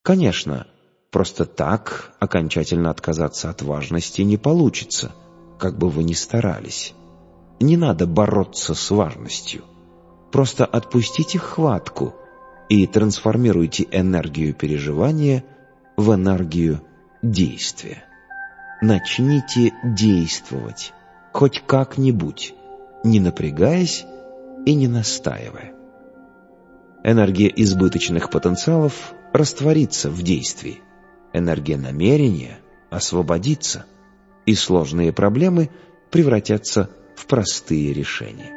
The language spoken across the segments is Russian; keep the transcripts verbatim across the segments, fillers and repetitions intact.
Конечно, просто так окончательно отказаться от важности не получится, как бы вы ни старались. Не надо бороться с важностью. Просто отпустите хватку и трансформируйте энергию переживания в энергию действия. Начните действовать, хоть как-нибудь, не напрягаясь и не настаивая. Энергия избыточных потенциалов растворится в действии. Энергия намерения освободится, и сложные проблемы превратятся в простые решения.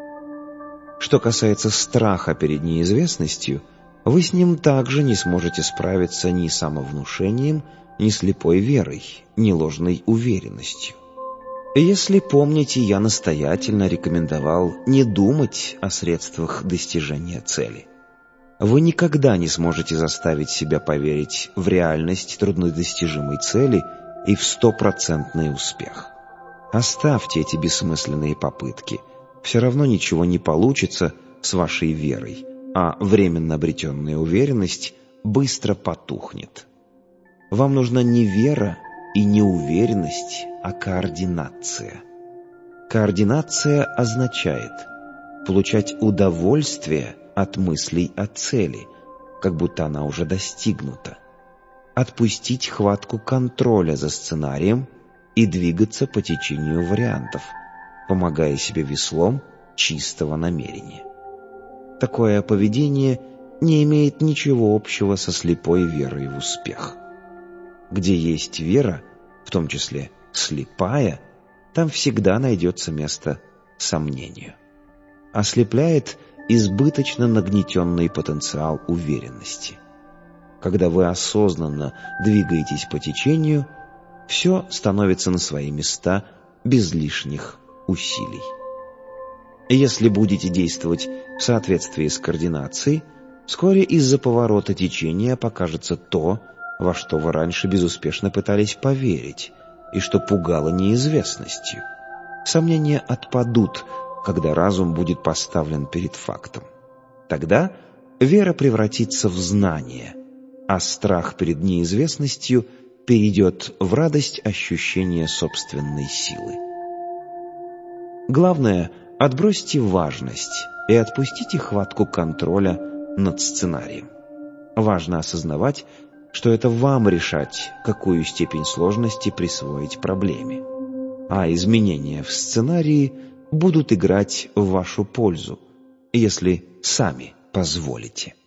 Что касается страха перед неизвестностью, вы с ним также не сможете справиться ни самовнушением, ни слепой верой, ни ложной уверенностью. Если помните, я настоятельно рекомендовал не думать о средствах достижения цели. Вы никогда не сможете заставить себя поверить в реальность труднодостижимой цели и в стопроцентный успех. Оставьте эти бессмысленные попытки. Все равно ничего не получится с вашей верой, а временно обретенная уверенность быстро потухнет. Вам нужна не вера и не уверенность, а координация. Координация означает получать удовольствие от мыслей о цели, как будто она уже достигнута. Отпустить хватку контроля за сценарием и двигаться по течению вариантов, помогая себе веслом чистого намерения. Такое поведение не имеет ничего общего со слепой верой в успех. Где есть вера, в том числе слепая, там всегда найдется место сомнению. Ослепляет избыточно нагнетенный потенциал уверенности. Когда вы осознанно двигаетесь по течению, все становится на свои места без лишних усилий. Если будете действовать в соответствии с координацией, вскоре из-за поворота течения покажется то, во что вы раньше безуспешно пытались поверить, и что пугало неизвестностью. Сомнения отпадут, когда разум будет поставлен перед фактом. Тогда вера превратится в знание, а страх перед неизвестностью перейдет в радость ощущения собственной силы. Главное, отбросьте важность и отпустите хватку контроля над сценарием. Важно осознавать, что это вам решать, какую степень сложности присвоить проблеме. А изменения в сценарии будут играть в вашу пользу, если сами позволите.